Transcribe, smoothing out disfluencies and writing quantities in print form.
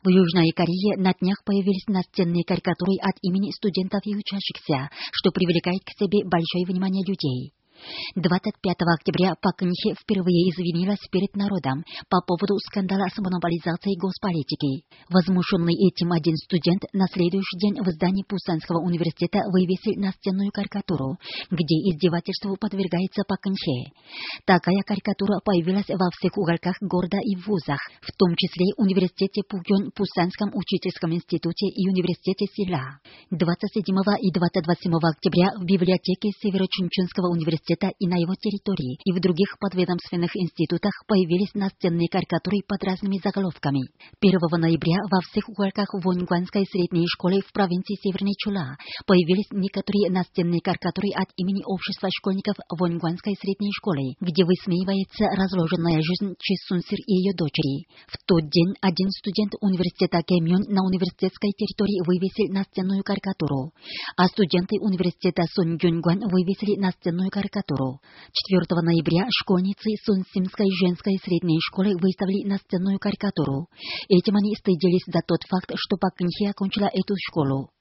В Южной Корее на днях появились настенные карикатуры от имени студентов и учащихся, что привлекает к себе большое внимание людей. 25 октября Пак Кын Хе впервые извинилась перед народом по поводу скандала с монополизацией госполитики. Возмущенный этим один студент на следующий день в здании Пусанского университета вывесил настенную карикатуру, где издевательству подвергается Пак Кын Хе. Такая карикатура появилась во всех уголках города и вузах, в том числе университете Пукён, Пусанском учительском институте и университете Сила. 27 и 28 октября в библиотеке Северо-Чунчунского университета и на его территории, и в других подведомственных институтах появились настенные карикатуры под разными заголовками. 1 ноября во всех уголках Воньгуанской средней школы в провинции Северной Чула появились некоторые настенные карикатуры от имени общества школьников Воньгуанской средней школы, где высмеивается разложенная жизнь Чи Сун-сир и ее дочери. В тот день один студент университета Кэмьон на университетской территории вывесил настенную карикатуру, а студенты университета Сунь-Гюньгуан вывесили настенную карикатуру. 4 ноября школьницы Сунсимской женской средней школы выставили настенную карикатуру. Этим они стыдились за тот факт, что Пак Кын Хе окончила эту школу.